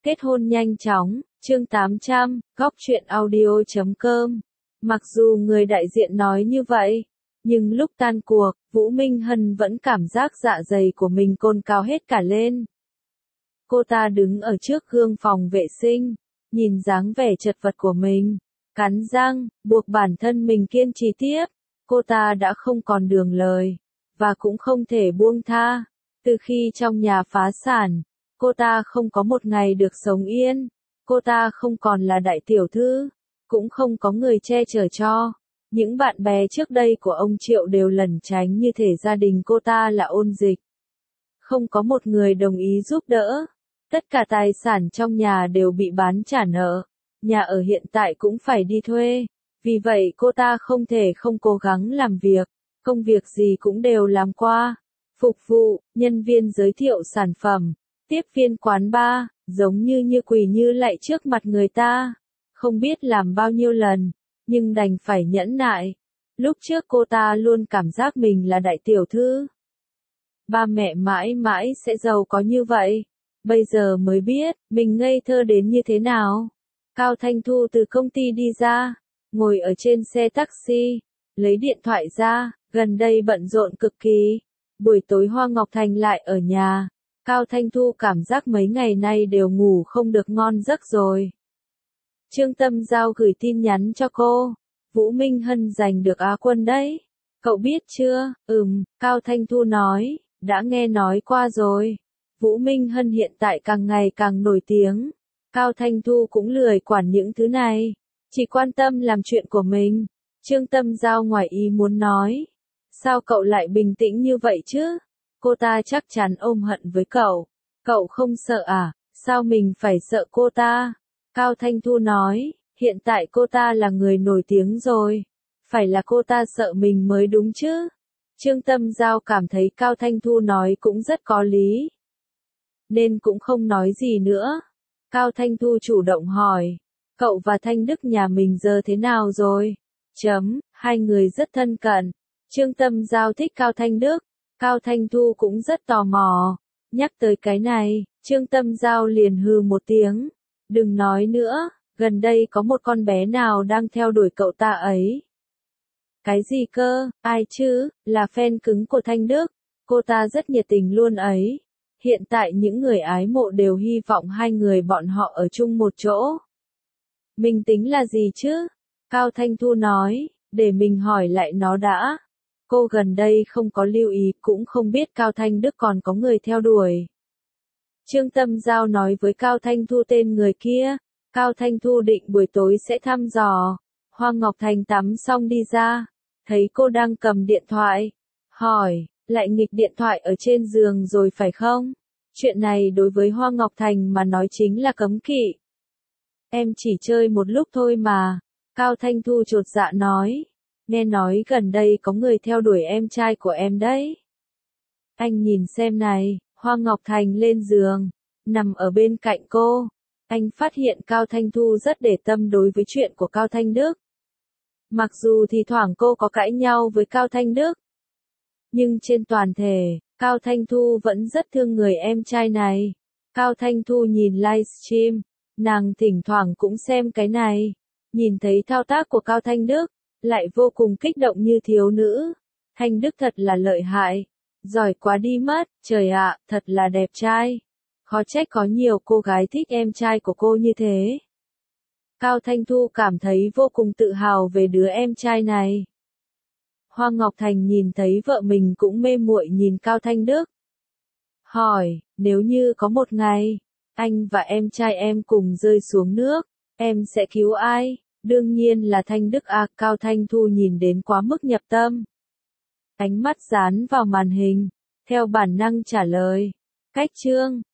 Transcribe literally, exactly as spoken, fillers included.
Kết hôn nhanh chóng, chương tám trăm, góc truyện audio chấm com. Mặc dù người đại diện nói như vậy, nhưng lúc tan cuộc, Vũ Minh Hân vẫn cảm giác dạ dày của mình cồn cao hết cả lên. Cô ta đứng ở trước gương phòng vệ sinh, nhìn dáng vẻ chật vật của mình, cắn răng, buộc bản thân mình kiên trì tiếp. Cô ta đã không còn đường lời, và cũng không thể buông tha. Từ khi trong nhà phá sản, cô ta không có một ngày được sống yên. Cô ta không còn là đại tiểu thư, cũng không có người che chở cho. Những bạn bè trước đây của ông Triệu đều lẩn tránh như thể gia đình cô ta là ôn dịch. Không có một người đồng ý giúp đỡ. Tất cả tài sản trong nhà đều bị bán trả nợ. Nhà ở hiện tại cũng phải đi thuê. Vì vậy cô ta không thể không cố gắng làm việc. Công việc gì cũng đều làm qua. Phục vụ, nhân viên giới thiệu sản phẩm, tiếp viên quán bar, giống như như quỳ như lạy trước mặt người ta. Không biết làm bao nhiêu lần, nhưng đành phải nhẫn nại. Lúc trước cô ta luôn cảm giác mình là đại tiểu thư. Ba mẹ mãi mãi sẽ giàu có như vậy. Bây giờ mới biết, mình ngây thơ đến như thế nào. Cao Thanh Thu từ công ty đi ra, ngồi ở trên xe taxi, lấy điện thoại ra, gần đây bận rộn cực kỳ. Buổi tối Hoa Ngọc Thành lại ở nhà. Cao Thanh Thu cảm giác mấy ngày nay đều ngủ không được ngon giấc rồi. Trương Tâm Giao gửi tin nhắn cho cô. Vũ Minh Hân giành được Á quân đấy. Cậu biết chưa? Ừm, Cao Thanh Thu nói, đã nghe nói qua rồi. Vũ Minh Hân hiện tại càng ngày càng nổi tiếng. Cao Thanh Thu cũng lười quản những thứ này. Chỉ quan tâm làm chuyện của mình. Trương Tâm Giao ngoài ý muốn nói. Sao cậu lại bình tĩnh như vậy chứ? Cô ta chắc chắn ôm hận với cậu. Cậu không sợ à? Sao mình phải sợ cô ta? Cao Thanh Thu nói, hiện tại cô ta là người nổi tiếng rồi. Phải là cô ta sợ mình mới đúng chứ? Trương Tâm Giao cảm thấy Cao Thanh Thu nói cũng rất có lý. Nên cũng không nói gì nữa. Cao Thanh Thu chủ động hỏi, cậu và Thanh Đức nhà mình giờ thế nào rồi? Chấm, hai người rất thân cận. Trương Tâm Giao thích Cao Thanh Đức. Cao Thanh Thu cũng rất tò mò. Nhắc tới cái này, Trương Tâm Giao liền hừ một tiếng. Đừng nói nữa, gần đây có một con bé nào đang theo đuổi cậu ta ấy. Cái gì cơ, ai chứ, là fan cứng của Thanh Đức. Cô ta rất nhiệt tình luôn ấy. Hiện tại những người ái mộ đều hy vọng hai người bọn họ ở chung một chỗ. Mình tính là gì chứ? Cao Thanh Thu nói, để mình hỏi lại nó đã. Cô gần đây không có lưu ý cũng không biết Cao Thanh Đức còn có người theo đuổi. Trương Tâm Giao nói với Cao Thanh Thu tên người kia. Cao Thanh Thu định buổi tối sẽ thăm dò. Hoa Ngọc Thành tắm xong đi ra. Thấy cô đang cầm điện thoại. Hỏi, lại nghịch điện thoại ở trên giường rồi phải không? Chuyện này đối với Hoa Ngọc Thành mà nói chính là cấm kỵ. Em chỉ chơi một lúc thôi mà. Cao Thanh Thu chột dạ nói. Nghe nói gần đây có người theo đuổi em trai của em đấy. Anh nhìn xem này, Hoa Ngọc Thành lên giường, nằm ở bên cạnh cô. Anh phát hiện Cao Thanh Thu rất để tâm đối với chuyện của Cao Thanh Đức. Mặc dù thì thoảng cô có cãi nhau với Cao Thanh Đức. Nhưng trên toàn thể, Cao Thanh Thu vẫn rất thương người em trai này. Cao Thanh Thu nhìn livestream, nàng thỉnh thoảng cũng xem cái này. Nhìn thấy thao tác của Cao Thanh Đức, lại vô cùng kích động như thiếu nữ. Thanh Đức thật là lợi hại. Giỏi quá đi mất, trời ạ, thật là đẹp trai. Khó trách có nhiều cô gái thích em trai của cô như thế. Cao Thanh Thu cảm thấy vô cùng tự hào về đứa em trai này. Hoa Ngọc Thành nhìn thấy vợ mình cũng mê muội nhìn Cao Thanh Đức. Hỏi, nếu như có một ngày, anh và em trai em cùng rơi xuống nước, em sẽ cứu ai? Đương nhiên là Thanh Đức à. Cao Thanh Thu nhìn đến quá mức nhập tâm. Ánh mắt dán vào màn hình, theo bản năng trả lời. Cách chương